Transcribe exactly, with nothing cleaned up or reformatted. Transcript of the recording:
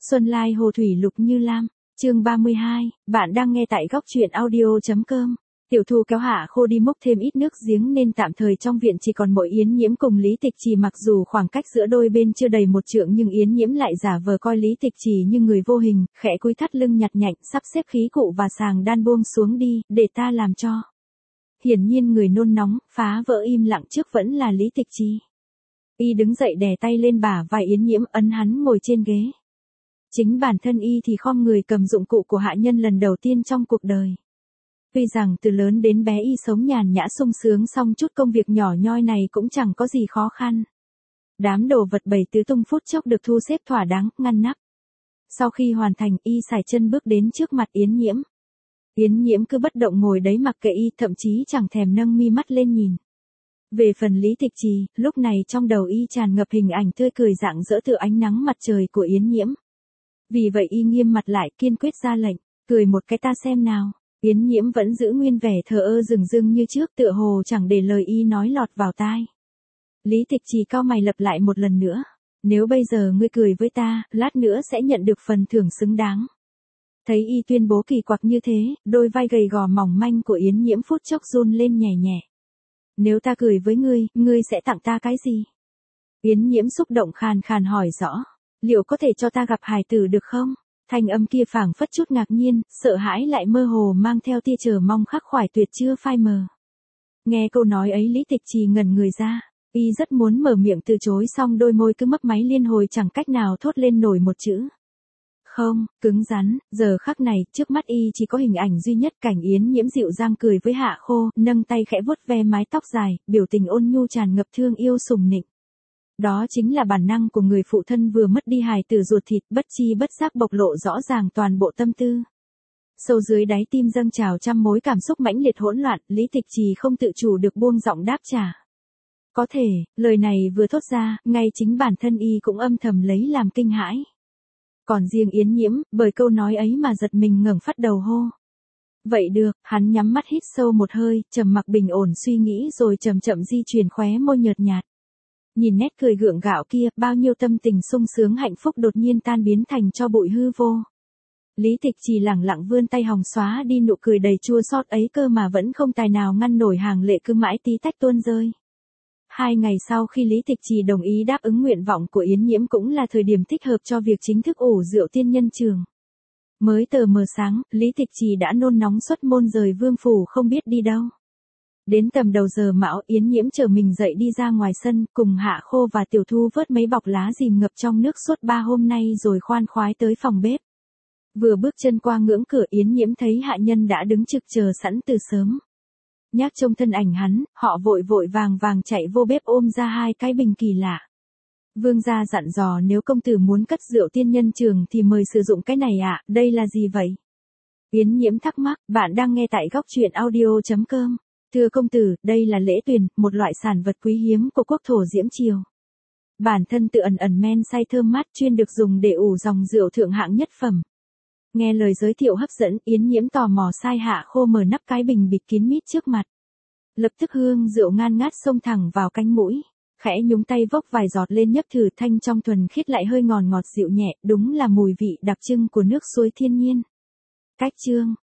Xuân Lai Hồ Thủy Lục Như Lam, chương ba mươi hai, bạn đang nghe tại góc truyện audio.com. Tiểu Thu kéo Hạ Khô đi múc thêm ít nước giếng nên tạm thời trong viện chỉ còn mỗi Yến Nhiễm cùng Lý Tịch Trì, mặc dù khoảng cách giữa đôi bên chưa đầy một trượng nhưng Yến Nhiễm lại giả vờ coi Lý Tịch Trì như người vô hình, khẽ cúi thắt lưng nhặt nhạnh, sắp xếp khí cụ và sàng đan buông xuống đi, để ta làm cho. Hiển nhiên người nôn nóng, phá vỡ im lặng trước vẫn là Lý Tịch Trì. Y đứng dậy đè tay lên bả vai Yến Nhiễm, ấn hắn ngồi trên ghế. Chính bản thân Y thì khom người cầm dụng cụ của hạ nhân lần đầu tiên trong cuộc đời. Tuy rằng từ lớn đến bé Y sống nhàn nhã sung sướng, song chút công việc nhỏ nhoi này cũng chẳng có gì khó khăn. Đám đồ vật bày tứ tung phút chốc được thu xếp thỏa đáng, ngăn nắp. Sau khi hoàn thành, Y sải chân bước đến trước mặt Yến Nhiễm. Yến Nhiễm cứ bất động ngồi đấy mặc kệ Y, thậm chí chẳng thèm nâng mi mắt lên nhìn. Về phần Lý Tịch Trì, lúc này trong đầu Y tràn ngập hình ảnh tươi cười rạng rỡ từ ánh nắng mặt trời của Yến Nhiễm. Vì vậy Y nghiêm mặt lại, kiên quyết ra lệnh, cười một cái ta xem nào. Yến Nhiễm vẫn giữ nguyên vẻ thờ ơ dửng dưng như trước, tựa hồ chẳng để lời Y nói lọt vào tai. Lý Tịch Trì cau mày lặp lại một lần nữa, nếu bây giờ ngươi cười với ta, lát nữa sẽ nhận được phần thưởng xứng đáng. Thấy Y tuyên bố kỳ quặc như thế, đôi vai gầy gò mỏng manh của Yến Nhiễm phút chốc run lên nhẹ nhẹ. Nếu ta cười với ngươi, ngươi sẽ tặng ta cái gì? Yến Nhiễm xúc động khàn khàn hỏi rõ, liệu có thể cho ta gặp hài tử được không? Thanh âm kia phảng phất chút ngạc nhiên, sợ hãi lại mơ hồ mang theo tia chờ mong khắc khoải tuyệt chưa phai mờ. Nghe câu nói ấy Lý Tịch Trì ngẩn người ra, Y rất muốn mở miệng từ chối song đôi môi cứ mấp máy liên hồi chẳng cách nào thốt lên nổi một chữ. Không, cứng rắn, giờ khắc này, trước mắt Y chỉ có hình ảnh duy nhất cảnh Yến Nhiễm dịu dàng cười với Hạ Khô, nâng tay khẽ vuốt ve mái tóc dài, biểu tình ôn nhu tràn ngập thương yêu sùng nịnh. Đó chính là bản năng của người phụ thân vừa mất đi hài tử ruột thịt, bất chi bất giác bộc lộ rõ ràng toàn bộ tâm tư. Sâu dưới đáy tim dâng trào trăm mối cảm xúc mãnh liệt hỗn loạn, Lý Tịch Trì không tự chủ được buông giọng đáp trả. Có thể, lời này vừa thốt ra, ngay chính bản thân Y cũng âm thầm lấy làm kinh hãi. Còn riêng Yến Nhiễm, bởi câu nói ấy mà giật mình ngẩng phát đầu hô. Vậy được, hắn nhắm mắt hít sâu một hơi, trầm mặc bình ổn suy nghĩ rồi chậm chậm di chuyển khóe môi nhợt nhạt. Nhìn nét cười gượng gạo kia, bao nhiêu tâm tình sung sướng hạnh phúc đột nhiên tan biến thành cho bụi hư vô. Lý Tịch Trì lẳng lặng vươn tay hòng xóa đi nụ cười đầy chua xót ấy cơ mà vẫn không tài nào ngăn nổi hàng lệ cứ mãi tí tách tuôn rơi. Hai ngày sau khi Lý Tịch Trì đồng ý đáp ứng nguyện vọng của Yến Nhiễm cũng là thời điểm thích hợp cho việc chính thức ủ rượu tiên nhân trường. Mới tờ mờ sáng, Lý Tịch Trì đã nôn nóng xuất môn rời vương phủ không biết đi đâu. Đến tầm đầu giờ mão, Yến Nhiễm chờ mình dậy đi ra ngoài sân, cùng Hạ Khô và Tiểu Thu vớt mấy bọc lá dìm ngập trong nước suốt ba hôm nay rồi khoan khoái tới phòng bếp. Vừa bước chân qua ngưỡng cửa Yến Nhiễm thấy hạ nhân đã đứng trực chờ sẵn từ sớm. Nhác trông thân ảnh hắn, họ vội vội vàng vàng chạy vô bếp ôm ra hai cái bình kỳ lạ. Vương gia dặn dò nếu công tử muốn cất rượu tiên nhân trường thì mời sử dụng cái này ạ, à, đây là gì vậy? Yến Nhiễm thắc mắc, bạn đang nghe tại góc truyện audio.com. Thưa công tử, đây là lễ tuyền, một loại sản vật quý hiếm của quốc thổ Diễm Triều. Bản thân tự ẩn ẩn men say thơm mát chuyên được dùng để ủ dòng rượu thượng hạng nhất phẩm. Nghe lời giới thiệu hấp dẫn, Yến Nhiễm tò mò sai Hạ Khô mở nắp cái bình bịt kín mít trước mặt. Lập tức hương rượu ngan ngát xông thẳng vào cánh mũi. Khẽ nhúng tay vốc vài giọt lên nhấp thử, thanh trong thuần khiết lại hơi ngọt ngọt dịu nhẹ, đúng là mùi vị đặc trưng của nước suối thiên nhiên. Cách chương,